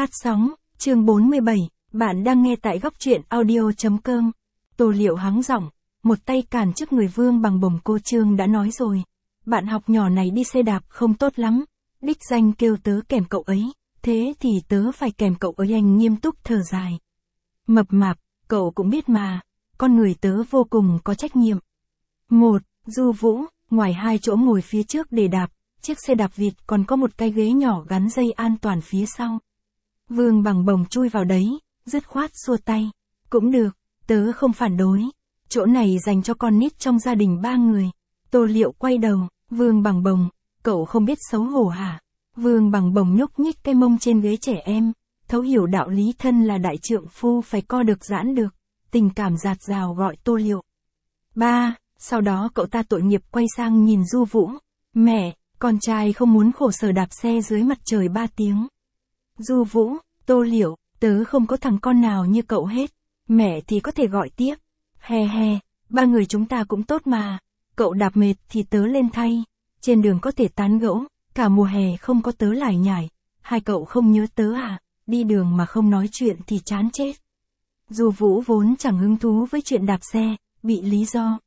Phát sóng, chương 47, bạn đang nghe tại góc truyện audio.com. Tô Liệu hắng giọng, một tay cản trước người Vương Bằng Bổng. Cô Trương đã nói rồi, bạn học nhỏ này đi xe đạp không tốt lắm, đích danh kêu tớ kèm cậu ấy, thế thì tớ phải kèm cậu ấy. Anh nghiêm túc thở dài. Mập mạp, cậu cũng biết mà, con người tớ vô cùng có trách nhiệm. Du Vũ, ngoài hai chỗ ngồi phía trước để đạp, chiếc xe đạp vịt còn có một cái ghế nhỏ gắn dây an toàn phía sau. Vương Bằng Bổng chui vào đấy, dứt khoát xua tay. Cũng được, tớ không phản đối. Chỗ này dành cho con nít trong gia đình 3 người. Tô Liệu quay đầu, Vương Bằng Bổng, cậu không biết xấu hổ hả? Vương Bằng Bổng nhúc nhích cái mông trên ghế trẻ em, thấu hiểu đạo lý thân là đại trượng phu phải co được giãn được, tình cảm dạt dào gọi Tô Liệu. Ba, sau đó cậu ta tội nghiệp quay sang nhìn Du Vũ. Mẹ, con trai không muốn khổ sở đạp xe dưới mặt trời 3 tiếng. Du Vũ, Tô Liệu, tớ không có thằng con nào như cậu hết. Mẹ thì có thể gọi tiếp. He he, 3 người chúng ta cũng tốt mà. Cậu đạp mệt thì tớ lên thay. Trên đường có thể tán gẫu, cả mùa hè không có tớ lải nhải. Hai cậu không nhớ tớ à? Đi đường mà không nói chuyện thì chán chết. Du Vũ vốn chẳng hứng thú với chuyện đạp xe, bị lý do.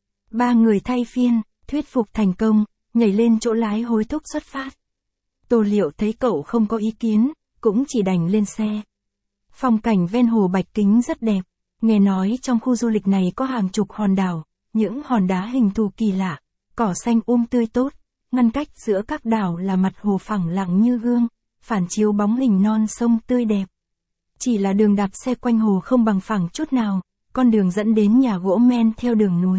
3 người thay phiên, thuyết phục thành công, nhảy lên chỗ lái hối thúc xuất phát. Tô Liệu thấy cậu không có ý kiến, cũng chỉ đành lên xe. Phong cảnh ven hồ Bạch Kính rất đẹp, nghe nói trong khu du lịch này có hàng chục hòn đảo, những hòn đá hình thù kỳ lạ, cỏ xanh tươi tốt, ngăn cách giữa các đảo là mặt hồ phẳng lặng như gương, phản chiếu bóng hình non sông tươi đẹp. Chỉ là đường đạp xe quanh hồ không bằng phẳng chút nào, con đường dẫn đến nhà gỗ men theo đường núi.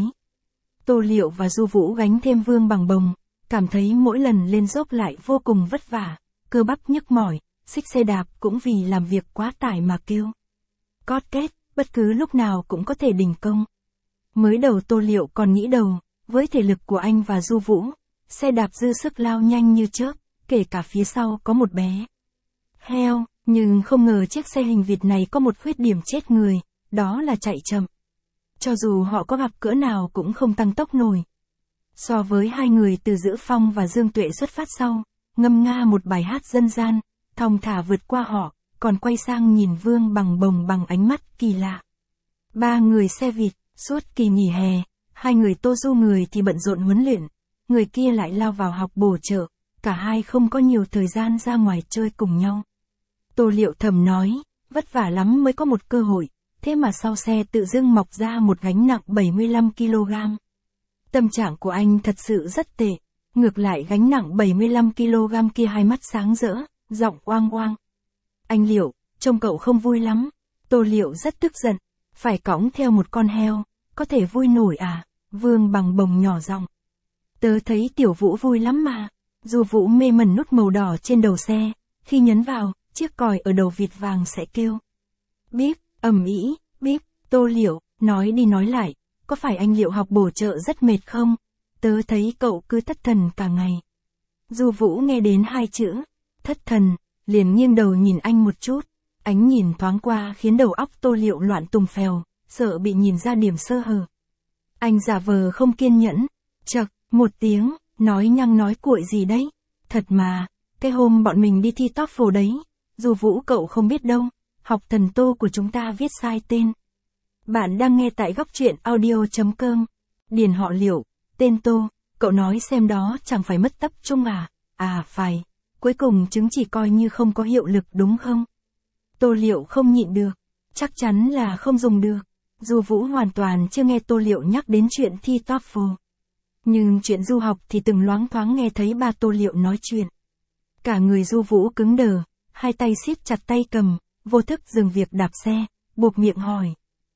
Tô Liệu và Du Vũ gánh thêm Vương Bằng Bổng, cảm thấy mỗi lần lên dốc lại vô cùng vất vả, cơ bắp nhức mỏi, xích xe đạp cũng vì làm việc quá tải mà kêu cót két, bất cứ lúc nào cũng có thể đình công. Mới đầu Tô Liệu còn nghĩ đầu, với thể lực của anh và Du Vũ, xe đạp dư sức lao nhanh như chớp, kể cả phía sau có một bé heo, nhưng không ngờ chiếc xe hình vịt này có một khuyết điểm chết người, đó là chạy chậm. Cho dù họ có gặp cỡ nào cũng không tăng tốc nổi. So với hai người từ Dữ Phong và Dương Tuệ xuất phát sau, ngâm nga một bài hát dân gian, thong thả vượt qua họ, còn quay sang nhìn Vương Bằng Bổng bằng ánh mắt kỳ lạ. 3 người xe vịt, suốt kỳ nghỉ hè, 2 người Tô Du người thì bận rộn huấn luyện, người kia lại lao vào học bổ trợ, cả hai không có nhiều thời gian ra ngoài chơi cùng nhau. Tô Liệu thầm nói, vất vả lắm mới có một cơ hội, thế mà sau xe tự dưng mọc ra một gánh nặng 75 kg. Tâm trạng của anh thật sự rất tệ, ngược lại gánh nặng 75 kg kia hai mắt sáng rỡ, giọng oang oang. Anh Liệu, trông cậu không vui lắm. Tô Liệu rất tức giận, phải cõng theo một con heo, có thể vui nổi à? Vương Bằng Bổng nhỏ giọng. Tớ thấy Tiểu Vũ vui lắm mà. Du Vũ mê mẩn nút màu đỏ trên đầu xe, khi nhấn vào, chiếc còi ở đầu vịt vàng sẽ kêu. Bíp, ầm ĩ, bíp. Tô Liệu, nói đi nói lại, có phải anh Liệu học bổ trợ rất mệt không? Tớ thấy cậu cứ thất thần cả ngày. Du Vũ nghe đến 2 chữ thất thần, liền nghiêng đầu nhìn anh một chút, ánh nhìn thoáng qua khiến đầu óc Tô Liệu loạn tùng phèo, sợ bị nhìn ra điểm sơ hở. Anh giả vờ không kiên nhẫn, chậc, một tiếng, nói nhăng nói cuội gì đấy? Thật mà, cái hôm bọn mình đi thi TOEFL đấy, Du Vũ cậu không biết đâu, học thần Tô của chúng ta viết sai tên. Bạn đang nghe tại góc truyện audio.com. Điền họ Liệu, tên Tô, cậu nói xem đó chẳng phải mất tập trung à? À phải, cuối cùng chứng chỉ coi như không có hiệu lực đúng không? Tô Liệu không nhịn được, chắc chắn là không dùng được. Du Vũ hoàn toàn chưa nghe Tô Liệu nhắc đến chuyện thi TOEFL. Nhưng chuyện du học thì từng loáng thoáng nghe thấy ba Tô Liệu nói chuyện. Cả người Du Vũ cứng đờ, hai tay siết chặt tay cầm, vô thức dừng việc đạp xe, buộc miệng hỏi.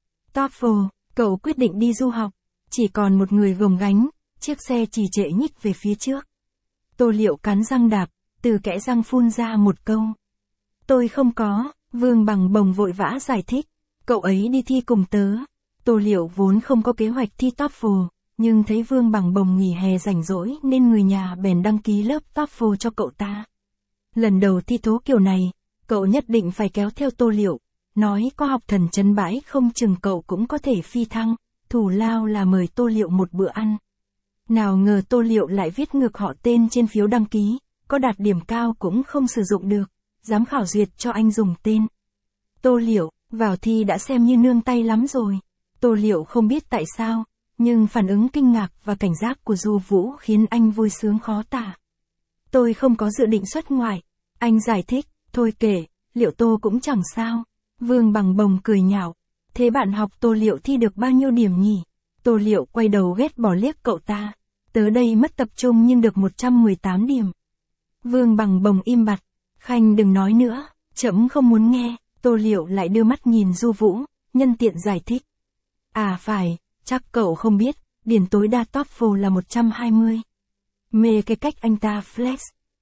TOEFL, cậu quyết định đi du học, chỉ còn một người gồng gánh, chiếc xe trì trệ nhích về phía trước. Tô Liệu cắn răng đạp, từ kẽ răng phun ra một câu. Tôi không có, Vương Bằng Bổng vội vã giải thích, cậu ấy đi thi cùng tớ. Tô Liệu vốn không có kế hoạch thi TOEFL, nhưng thấy Vương Bằng Bổng nghỉ hè rảnh rỗi nên người nhà bèn đăng ký lớp TOEFL cho cậu ta. Lần đầu thi thố kiểu này, cậu nhất định phải kéo theo Tô Liệu, nói có học thần trấn bãi không chừng cậu cũng có thể phi thăng, thù lao là mời Tô Liệu một bữa ăn. Nào ngờ Tô Liệu lại viết ngược họ tên trên phiếu đăng ký, có đạt điểm cao cũng không sử dụng được, dám khảo duyệt cho anh dùng tên. Tô Liệu, vào thi đã xem như nương tay lắm rồi. Tô Liệu không biết tại sao, nhưng phản ứng kinh ngạc và cảnh giác của Du Vũ khiến anh vui sướng khó tả. Tôi không có dự định xuất ngoại. Anh giải thích, thôi kể, Liệu Tô cũng chẳng sao. Vương Bằng Bồng cười nhạo. Thế bạn học Tô Liệu thi được bao nhiêu điểm nhỉ? Tô Liệu quay đầu ghét bỏ liếc cậu ta. Tớ đây mất tập trung nhưng được 118 điểm. Vương Bằng Bồng im bặt. Khanh đừng nói nữa, trẫm không muốn nghe. Tô Liệu lại đưa mắt nhìn Du Vũ, nhân tiện giải thích. À phải, chắc cậu không biết, điểm tối đa TOEFL là 120. Mê cái cách anh ta flex.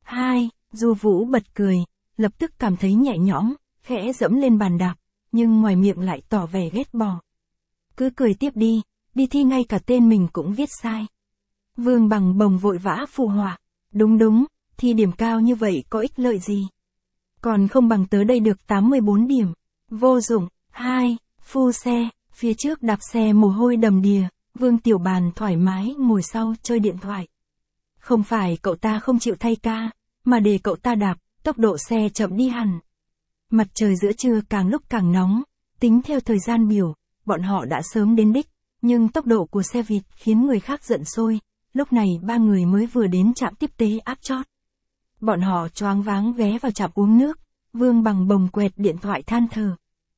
Du Vũ bật cười, lập tức cảm thấy nhẹ nhõm, khẽ dẫm lên bàn đạp, nhưng ngoài miệng lại tỏ vẻ ghét bỏ. Cứ cười tiếp đi thi ngay cả tên mình cũng viết sai. Vương Bằng Bồng vội vã phụ họa. Đúng, thi điểm cao như vậy có ích lợi gì? Còn không bằng tớ đây được 84 điểm. Vô dụng. Phu xe, phía trước đạp xe mồ hôi đầm đìa, Vương Tiểu Bàn thoải mái ngồi sau chơi điện thoại. Không phải cậu ta không chịu thay ca, mà để cậu ta đạp, tốc độ xe chậm đi hẳn. Mặt trời giữa trưa càng lúc càng nóng, tính theo thời gian biểu, bọn họ đã sớm đến đích, nhưng tốc độ của xe vịt khiến người khác giận sôi, lúc này ba người mới vừa đến trạm tiếp tế áp chót. Bọn họ choáng váng ghé vào trạm uống nước, Vương Bằng Bồng quẹt điện thoại than thở.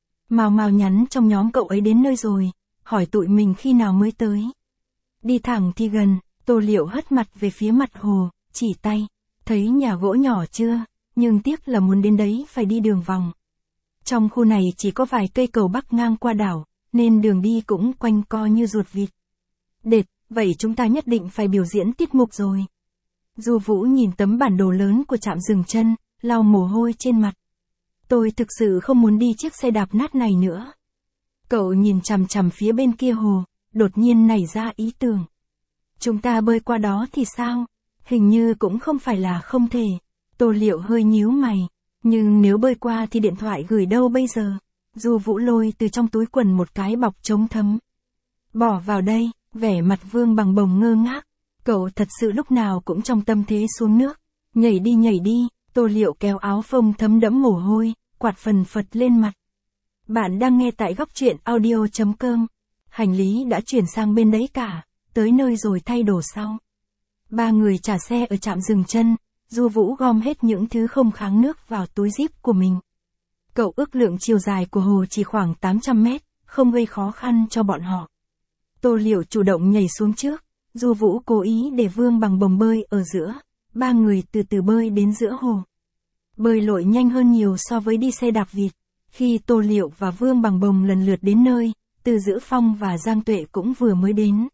Mào nhắn trong nhóm cậu ấy đến nơi rồi, hỏi tụi mình khi nào mới tới. Đi thẳng thì gần, Tô Liệu hất mặt về phía mặt hồ, chỉ tay, thấy nhà gỗ nhỏ chưa, nhưng tiếc là muốn đến đấy phải đi đường vòng. Trong khu này chỉ có vài cây cầu bắc ngang qua đảo, nên đường đi cũng quanh co như ruột vịt. Đệt, vậy chúng ta nhất định phải biểu diễn tiết mục rồi. Du Vũ nhìn tấm bản đồ lớn của trạm dừng chân, lau mồ hôi trên mặt. Tôi thực sự không muốn đi chiếc xe đạp nát này nữa. Cậu nhìn chằm chằm phía bên kia hồ, đột nhiên nảy ra ý tưởng. Chúng ta bơi qua đó thì sao? Hình như cũng không phải là không thể. Tô Liệu hơi nhíu mày. Nhưng nếu bơi qua thì điện thoại gửi đâu bây giờ? Du Vũ lôi từ trong túi quần một cái bọc chống thấm. Bỏ vào đây, vẻ mặt Vương Bằng Bồng ngơ ngác. Cậu thật sự lúc nào cũng trong tâm thế xuống nước. Nhảy đi, Tô Liệu kéo áo phông thấm đẫm mồ hôi, quạt phần phật lên mặt. Bạn đang nghe tại góc truyện audio.com. Hành lý đã chuyển sang bên đấy cả, tới nơi rồi thay đồ sau. Ba người trả xe ở trạm dừng chân, Du Vũ gom hết những thứ không kháng nước vào túi zip của mình. Cậu ước lượng chiều dài của hồ chỉ khoảng 800 mét, không gây khó khăn cho bọn họ. Tô Liệu chủ động nhảy xuống trước, Du Vũ cố ý để Vương Bằng Bồng bơi ở giữa, ba người từ từ bơi đến giữa hồ. Bơi lội nhanh hơn nhiều so với đi xe đạp vịt. Khi Tô Liệu và Vương Bằng Bồng lần lượt đến nơi, Từ Dữ Phong và Giang Tuệ cũng vừa mới đến.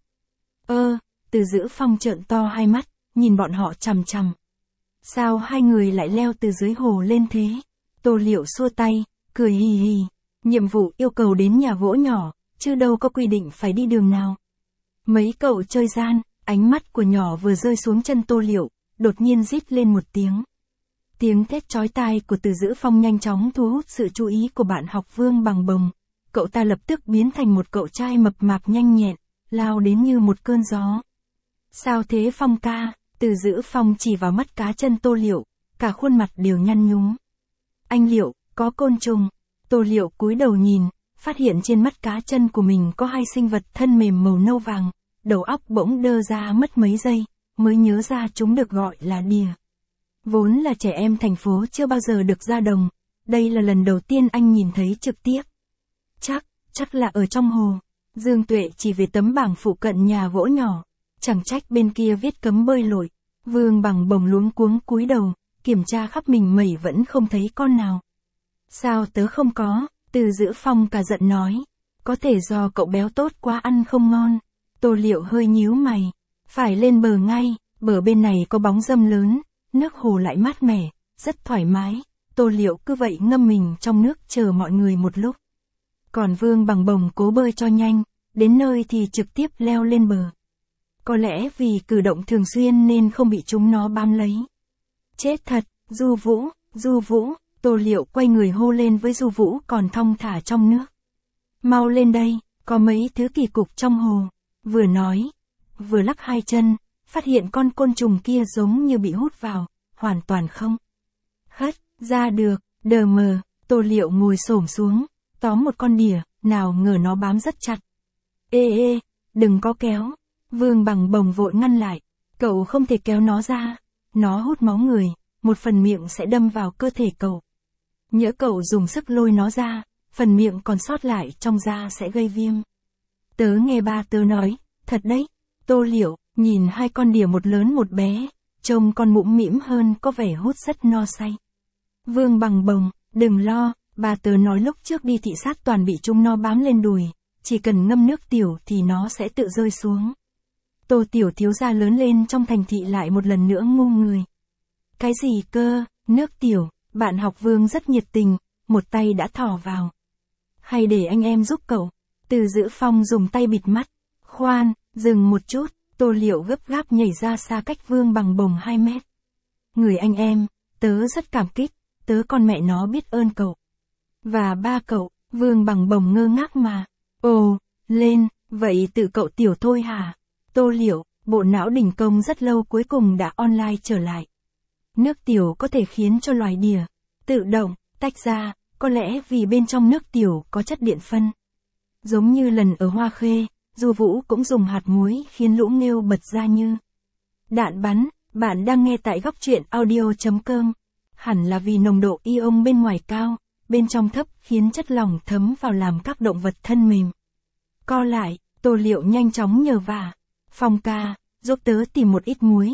Từ Dữ Phong trợn to hai mắt, nhìn bọn họ chằm chằm. Sao hai người lại leo từ dưới hồ lên thế? Tô Liệu xua tay, cười hì hì. Nhiệm vụ yêu cầu đến nhà gỗ nhỏ, chứ đâu có quy định phải đi đường nào. Mấy cậu chơi gian, ánh mắt của nhỏ vừa rơi xuống chân Tô Liệu, đột nhiên rít lên một tiếng. Tiếng thét chói tai của Từ Dữ Phong nhanh chóng thu hút sự chú ý của bạn học Vương Bằng Bồng. Cậu ta lập tức biến thành một cậu trai mập mạp nhanh nhẹn, lao đến như một cơn gió. Sao thế Phong ca? Từ Dữ Phong chỉ vào mắt cá chân Tô Liệu, cả khuôn mặt đều nhăn nhúm. Anh Liệu, có côn trùng. Tô Liệu cúi đầu nhìn, phát hiện trên mắt cá chân của mình có hai sinh vật thân mềm màu nâu vàng, đầu óc bỗng đơ ra mất mấy giây, mới nhớ ra chúng được gọi là đìa. Vốn là trẻ em thành phố chưa bao giờ được ra đồng, đây là lần đầu tiên anh nhìn thấy trực tiếp. Chắc là ở trong hồ. Dương Tuệ chỉ về tấm bảng phụ cận nhà gỗ nhỏ, chẳng trách bên kia viết cấm bơi lội. Vương Bằng Bồng luống cuống cúi đầu, kiểm tra khắp mình mẩy vẫn không thấy con nào. Sao tớ không có? Từ Dữ Phong cả giận nói. Có thể do cậu béo tốt quá ăn không ngon. Tô Liệu hơi nhíu mày. Phải lên bờ ngay, bờ bên này có bóng râm lớn, nước hồ lại mát mẻ, rất thoải mái. Tô Liệu cứ vậy ngâm mình trong nước chờ mọi người một lúc. Còn Vương Bằng Bồng cố bơi cho nhanh, đến nơi thì trực tiếp leo lên bờ. Có lẽ vì cử động thường xuyên nên không bị chúng nó bám lấy. Chết thật, Du Vũ, Tô Liệu quay người hô lên với Du Vũ còn thong thả trong nước. Mau lên đây, có mấy thứ kỳ cục trong hồ. Vừa nói, vừa lắc hai chân, phát hiện con côn trùng kia giống như bị hút vào, hoàn toàn không. Ra được, đờ mờ, Tô Liệu ngồi xổm xuống, tóm một con đỉa, nào ngờ nó bám rất chặt. Ê, đừng có kéo. Vương Bằng Bồng vội ngăn lại. Cậu không thể kéo nó ra. Nó hút máu người, một phần miệng sẽ đâm vào cơ thể cậu. Nhỡ cậu dùng sức lôi nó ra, phần miệng còn sót lại trong da sẽ gây viêm. Tớ nghe ba tớ nói, thật đấy. Tô Liệu, nhìn hai con đỉa một lớn một bé, trông con mũm mĩm hơn có vẻ hút rất no say. Vương Bằng Bồng, đừng lo, ba tớ nói lúc trước đi thị sát toàn bị chúng nó bám lên đùi, chỉ cần ngâm nước tiểu thì nó sẽ tự rơi xuống. Tô tiểu thiếu gia lớn lên trong thành thị lại một lần nữa ngu người. Cái gì cơ, nước tiểu, bạn học Vương rất nhiệt tình, một tay đã thò vào. Hay để anh em giúp cậu. Từ Dữ Phong dùng tay bịt mắt. Khoan, dừng một chút, Tô Liệu gấp gáp nhảy ra xa cách Vương Bằng Bồng 2 mét. Người anh em, tớ rất cảm kích, tớ con mẹ nó biết ơn cậu. Và ba cậu, Vương Bằng Bồng ngơ ngác mà. Ồ, lên, vậy tự cậu tiểu thôi hả? Tô Liệu, bộ não đình công rất lâu cuối cùng đã online trở lại. Nước tiểu có thể khiến cho loài đỉa tự động tách ra, có lẽ vì bên trong nước tiểu có chất điện phân. Giống như lần ở Hoa Khê, Du Vũ cũng dùng hạt muối khiến lũ nghêu bật ra như đạn bắn. Bạn đang nghe tại góc truyện audio.com. Hẳn là vì nồng độ ion bên ngoài cao, bên trong thấp khiến chất lỏng thấm vào làm các động vật thân mềm co lại. Tô Liệu nhanh chóng nhờ vả. Phong ca, giúp tớ tìm một ít muối,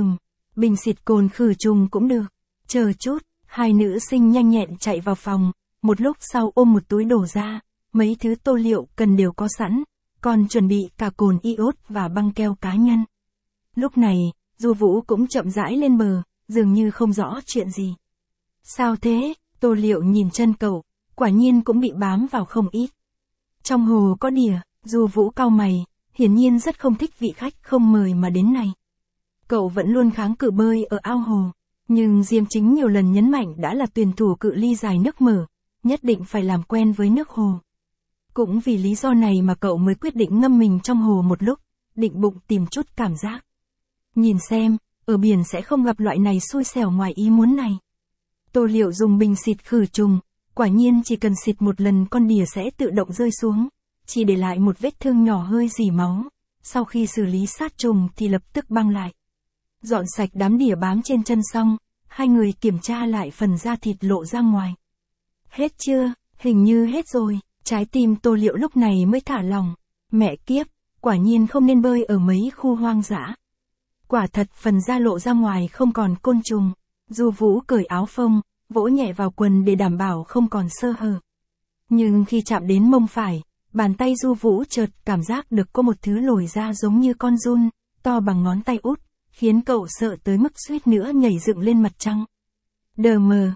bình xịt cồn khử trùng cũng được. Chờ chút, hai nữ sinh nhanh nhẹn chạy vào phòng, một lúc sau ôm một túi đổ ra, mấy thứ Tô Liệu cần đều có sẵn, còn chuẩn bị cả cồn iốt và băng keo cá nhân. Lúc này, Du Vũ cũng chậm rãi lên bờ, dường như không rõ chuyện gì. Sao thế? Tô Liệu nhìn chân cậu, quả nhiên cũng bị bám vào không ít. Trong hồ có đỉa. Du Vũ cau mày, hiển nhiên rất không thích vị khách không mời mà đến này. Cậu vẫn luôn kháng cự bơi ở ao hồ, nhưng Diêm Chính nhiều lần nhấn mạnh đã là tuyển thủ cự ly dài nước mở, nhất định phải làm quen với nước hồ. Cũng vì lý do này mà cậu mới quyết định ngâm mình trong hồ một lúc, định bụng tìm chút cảm giác. Nhìn xem, ở biển sẽ không gặp loại này xui xẻo ngoài ý muốn này. Tô Liệu dùng bình xịt khử trùng, quả nhiên chỉ cần xịt một lần con đỉa sẽ tự động rơi xuống, chỉ để lại một vết thương nhỏ hơi rỉ máu. Sau khi xử lý sát trùng thì lập tức băng lại. Dọn sạch đám đỉa bám trên chân xong, hai người kiểm tra lại phần da thịt lộ ra ngoài. Hết chưa? Hình như hết rồi. Trái tim Tô Liệu lúc này mới thả lỏng. Mẹ kiếp, quả nhiên không nên bơi ở mấy khu hoang dã. Quả thật phần da lộ ra ngoài không còn côn trùng. Du Vũ cởi áo phông, vỗ nhẹ vào quần để đảm bảo không còn sơ hở. Nhưng khi chạm đến mông phải, bàn tay Du Vũ chợt cảm giác được có một thứ lồi ra giống như con giun, to bằng ngón tay út, khiến cậu sợ tới mức suýt nữa nhảy dựng lên mặt trăng. Đờ mờ,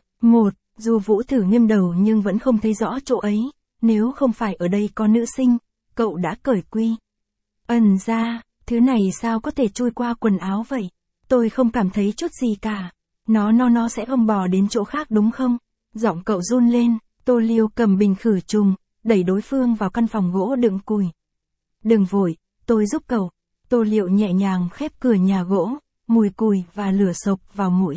Du Vũ thử nghiêng đầu nhưng vẫn không thấy rõ chỗ ấy, nếu không phải ở đây có nữ sinh, cậu đã cởi quy. Ẩn ra, thứ này sao có thể chui qua quần áo vậy? Tôi không cảm thấy chút gì cả. Nó sẽ không bò đến chỗ khác đúng không? Giọng cậu run lên. Tô Liêu cầm bình khử trùng, đẩy đối phương vào căn phòng gỗ đựng củi. Đừng vội, tôi giúp cậu. Tô Liệu nhẹ nhàng khép cửa nhà gỗ, mùi củi và lửa sộc vào mũi.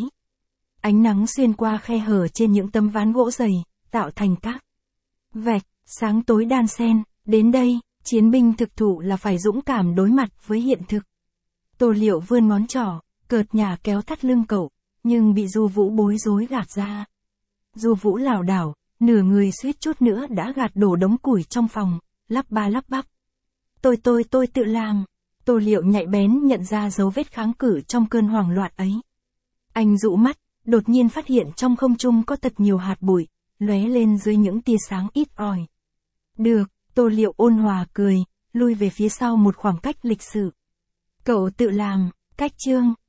Ánh nắng xuyên qua khe hở trên những tấm ván gỗ dày, tạo thành các vạch, sáng tối đan xen. Đến đây, chiến binh thực thụ là phải dũng cảm đối mặt với hiện thực. Tô Liệu vươn ngón trỏ, cợt nhả kéo thắt lưng cậu, nhưng bị Du Vũ bối rối gạt ra. Du Vũ lảo đảo, nửa người suýt chút nữa đã gạt đổ đống củi trong phòng, lắp ba lắp bắp. Tôi tự làm. Tô Liệu nhạy bén nhận ra dấu vết kháng cự trong cơn hoảng loạn ấy. Anh dụ mắt, đột nhiên phát hiện trong không trung có thật nhiều hạt bụi, lóe lên dưới những tia sáng ít ỏi. Được, Tô Liệu ôn hòa cười, lui về phía sau một khoảng cách lịch sự. Cậu tự làm, cách chương.